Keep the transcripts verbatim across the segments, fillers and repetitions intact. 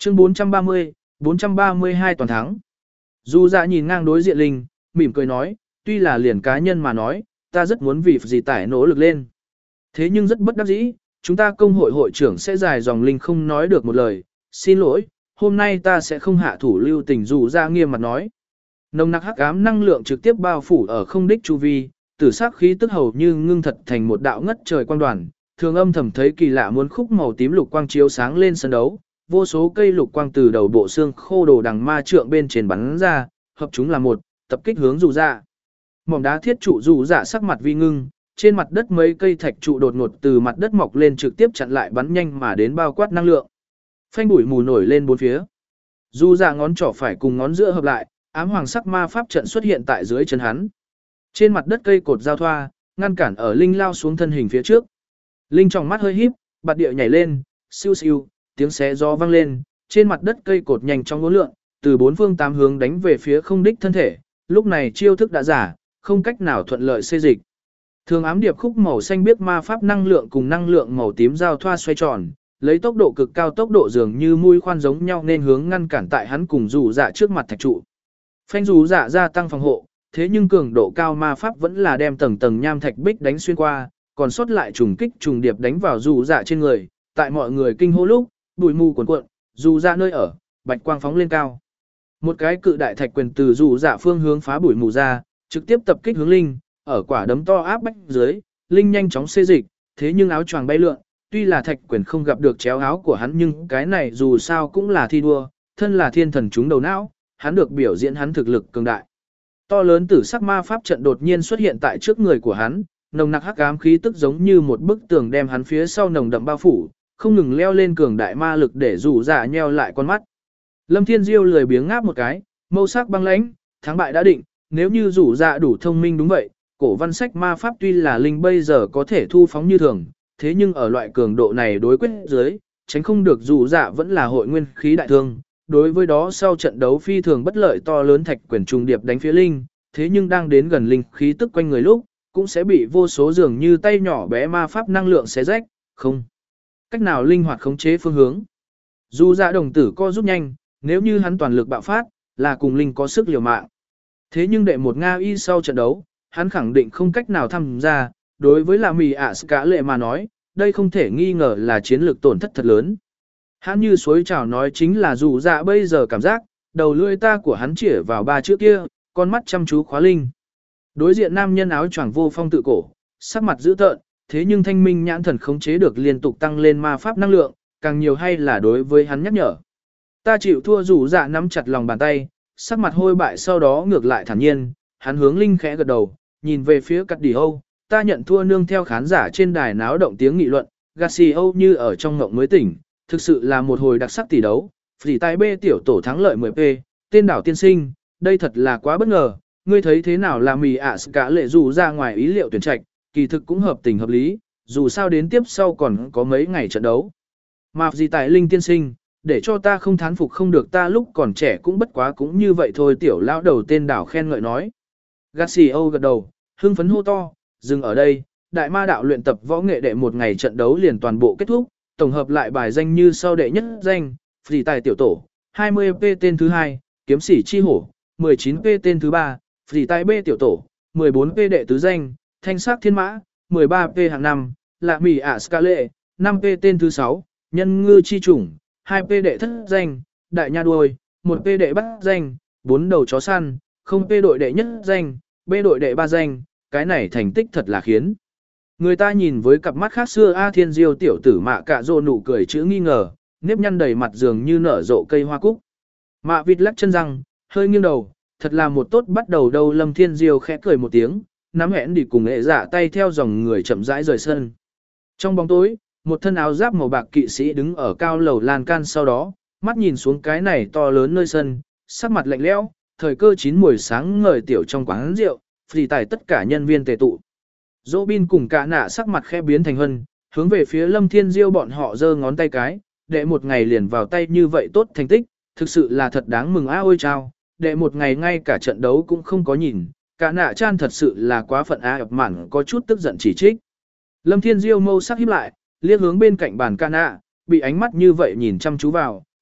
Chương bốn trăm ba mươi, bốn trăm ba mươi hai toàn thắng. Dù dạ nhìn ngang đối diện Linh, mỉm cười nói, tuy là liền cá nhân mà nói, ta rất muốn vì gì tải nỗ lực lên. Thế nhưng rất bất đắc dĩ, chúng ta công hội hội trưởng sẽ dài dòng Linh không nói được một lời, xin lỗi, hôm nay ta sẽ không hạ thủ lưu tình. Dù dạ nghiêm mặt nói. Nồng nặc hắc ám năng lượng trực tiếp bao phủ ở không đích chu vi, tử sắc khí tức hầu như ngưng thật thành một đạo ngất trời quang đoàn, thường âm thầm thấy kỳ lạ muốn khúc màu tím lục quang chiếu sáng lên sân đấu, vô số cây lục quang từ đầu bộ xương khô đồ đằng ma trượng bên trên bắn ra, hợp chúng là một, tập kích hướng dù dạ. Mỏm đá thiết trụ dù dạ sắc mặt vi ngưng, trên mặt đất mấy cây thạch trụ đột ngột từ mặt đất mọc lên trực tiếp chặn lại bắn nhanh mà đến bao quát năng lượng. Phanh bụi mù nổi lên bốn phía. Dù dạ ngón trỏ phải cùng ngón giữa hợp lại, ám hoàng sắc ma pháp trận xuất hiện tại dưới chân hắn. Trên mặt đất cây cột giao thoa, ngăn cản ở Linh lao xuống thân hình phía trước. Linh trong mắt hơi híp, bạt địa nhảy lên, siêu siêu, tiếng xé gió vang lên, trên mặt đất cây cột nhanh chóng uốn lượn, từ bốn phương tám hướng đánh về phía không đích thân thể, lúc này chiêu thức đã giả, không cách nào thuận lợi xê dịch. Thường ám điệp khúc màu xanh biếc ma pháp năng lượng cùng năng lượng màu tím giao thoa xoay tròn, lấy tốc độ cực cao tốc độ dường như mũi khoan giống nhau nên hướng ngăn cản tại hắn cùng dù dạ trước mặt thạch trụ. Phanh dù dạ gia tăng phòng hộ, thế nhưng cường độ cao ma pháp vẫn là đem tầng tầng nham thạch bích đánh xuyên qua, còn sót lại trùng kích trùng điệp đánh vào dù dạ trên người, tại mọi người kinh hô lúc, bụi mù cuồn cuộn, dù dạ nơi ở, bạch quang phóng lên cao. Một cái cự đại thạch quyền từ dù dạ phương hướng phá bụi mù ra, trực tiếp tập kích hướng Linh, ở quả đấm to áp bách dưới, Linh nhanh chóng xê dịch, thế nhưng áo choàng bay lượn, tuy là thạch quyền không gặp được chéo áo của hắn nhưng cái này dù sao cũng là thi đua, thân là thiên thần trúng đầu não, hắn được biểu diễn hắn thực lực cường đại. To lớn tử sắc ma pháp trận đột nhiên xuất hiện tại trước người của hắn, nồng nặc hắc ám khí tức giống như một bức tường đem hắn phía sau nồng đậm bao phủ, không ngừng leo lên cường đại ma lực để rủ dạ nheo lại con mắt. Lâm Thiên Diêu lười biếng ngáp một cái, mâu sắc băng lãnh, thắng bại đã định, nếu như rủ dạ đủ thông minh đúng vậy, cổ văn sách ma pháp tuy là Linh bây giờ có thể thu phóng như thường, thế nhưng ở loại cường độ này đối quyết dưới, tránh không được rủ dạ vẫn là hội nguyên khí đại thương. Đối với đó sau trận đấu phi thường bất lợi to lớn thạch quyền trùng điệp đánh phía Linh, thế nhưng đang đến gần Linh khí tức quanh người lúc, cũng sẽ bị vô số dường như tay nhỏ bé ma pháp năng lượng xé rách, không cách nào linh hoạt khống chế phương hướng. Dù dạ đồng tử co rút nhanh, nếu như hắn toàn lực bạo phát, là cùng Linh có sức liều mạng. Thế nhưng đệ một Nga y sau trận đấu, hắn khẳng định không cách nào tham gia, đối với là mì ạ cả lệ mà nói, đây không thể nghi ngờ là chiến lược tổn thất thật lớn. Hắn như suối trào nói chính là dù dạ bây giờ cảm giác, đầu lưỡi ta của hắn chĩa vào ba chữ kia, con mắt chăm chú khóa Linh. Đối diện nam nhân áo choàng vô phong tự cổ, sắc mặt dữ tợn, thế nhưng thanh minh nhãn thần khống chế được liên tục tăng lên ma pháp năng lượng, càng nhiều hay là đối với hắn nhắc nhở. Ta chịu thua dù dạ nắm chặt lòng bàn tay, sắc mặt hôi bại sau đó ngược lại thản nhiên, hắn hướng Linh khẽ gật đầu, nhìn về phía cắt đi Âu, ta nhận thua nương theo khán giả trên đài náo động tiếng nghị luận, Garcia như ở trong ngộng mới tỉnh. Thực sự là một hồi đặc sắc tỷ đấu, phỉ tài B tiểu tổ thắng lợi mười P, tên đảo tiên sinh, đây thật là quá bất ngờ, ngươi thấy thế nào là mì ạ cả lệ dù ra ngoài ý liệu tuyển trạch, kỳ thực cũng hợp tình hợp lý, dù sao đến tiếp sau còn có mấy ngày trận đấu. Mà gì tài linh tiên sinh, để cho ta không thán phục không được ta lúc còn trẻ cũng bất quá cũng như vậy thôi tiểu lão đầu tên đảo khen ngợi nói. Garcia gật đầu, hưng phấn hô to, dừng ở đây, đại ma đạo luyện tập võ nghệ đệ một ngày trận đấu liền toàn bộ kết thúc. Tổng hợp lại bài danh như sau đệ nhất danh, phỉ tài tiểu tổ, hai mươi P tên thứ hai, kiếm sĩ chi hổ, mười chín P tên thứ ba, phỉ tài B tiểu tổ, mười bốn P đệ tứ danh, thanh sắc thiên mã, mười ba P hạng năm, lạ mỉ ạ ska lệ, năm P tên thứ sáu, nhân ngư chi chủng, hai P đệ thất danh, đại nha đuôi, một P đệ bát danh, bốn đầu chó săn, không P đội đệ nhất danh, B đội đệ ba danh, cái này thành tích thật là khiến người ta nhìn với cặp mắt khác xưa A Thiên Diêu tiểu tử mạ cạ rồ nụ cười chữ nghi ngờ, nếp nhăn đầy mặt dường như nở rộ cây hoa cúc. Mạ vịt lắc chân răng, hơi nghiêng đầu, thật là một tốt bắt đầu đâu. Lâm Thiên Diêu khẽ cười một tiếng, nắm hẹn đi cùng nghệ dạ tay theo dòng người chậm rãi rời sân. Trong bóng tối, một thân áo giáp màu bạc kỵ sĩ đứng ở cao lầu lan can sau đó, mắt nhìn xuống cái này to lớn nơi sân, sắc mặt lạnh lẽo, thời cơ chín muồi sáng ngời tiểu trong quán rượu, phì tài tất cả nhân viên tề tụ. Robin cùng cả nạ sắc mặt khẽ biến thành hân, hướng về phía Lâm Thiên Diêu bọn họ giơ ngón tay cái, đệ một ngày liền vào tay như vậy tốt thành tích, thực sự là thật đáng mừng á ôi chao, đệ một ngày ngay cả trận đấu cũng không có nhìn, cả nạ chan thật sự là quá phận á ập mạn có chút tức giận chỉ trích. Lâm Thiên Diêu mâu sắc híp lại, liếc hướng bên cạnh bàn cả nạ, bị ánh mắt như vậy nhìn chăm chú vào,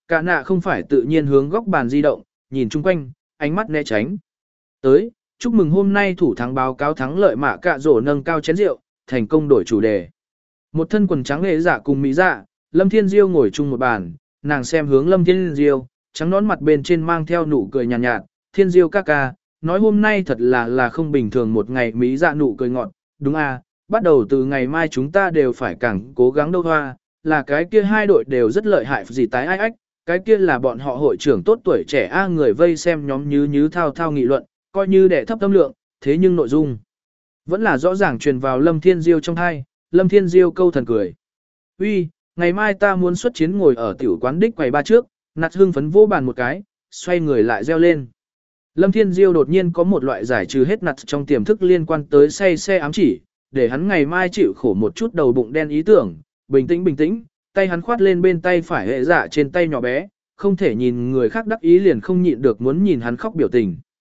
cả nạ không phải tự nhiên hướng góc bàn di động, nhìn chung quanh, ánh mắt né tránh. Tới, chúc mừng hôm nay thủ thắng báo cáo thắng lợi mạ cạ rổ nâng cao chén rượu, thành công đổi chủ đề. Một thân quần trắng nghệ dạ cùng mỹ dạ, Lâm Thiên Diêu ngồi chung một bàn, nàng xem hướng Lâm Thiên Diêu, trắng nón mặt bên trên mang theo nụ cười nhàn nhạt, nhạt, Thiên Diêu ca ca, nói hôm nay thật là là không bình thường một ngày mỹ dạ nụ cười ngọt, đúng à, bắt đầu từ ngày mai chúng ta đều phải càng cố gắng đâu hoa, là cái kia hai đội đều rất lợi hại gì tái ai ách, cái kia là bọn họ hội trưởng tốt tuổi trẻ a người vây xem nhóm như như thao thao nghị luận, coi như để thấp tâm lượng, thế nhưng nội dung vẫn là rõ ràng truyền vào Lâm Thiên Diêu trong hai, Lâm Thiên Diêu câu thần cười. Uy, ngày mai ta muốn xuất chiến ngồi ở tiểu quán đích quầy ba trước, nạt hương phấn vô bàn một cái, xoay người lại reo lên. Lâm Thiên Diêu đột nhiên có một loại giải trừ hết nạt trong tiềm thức liên quan tới say xe ám chỉ, để hắn ngày mai chịu khổ một chút đầu bụng đen ý tưởng, bình tĩnh bình tĩnh, tay hắn khoát lên bên tay phải hệ dạ trên tay nhỏ bé, không thể nhìn người khác đắc ý liền không nhịn được muốn nhìn hắn khóc biểu tình.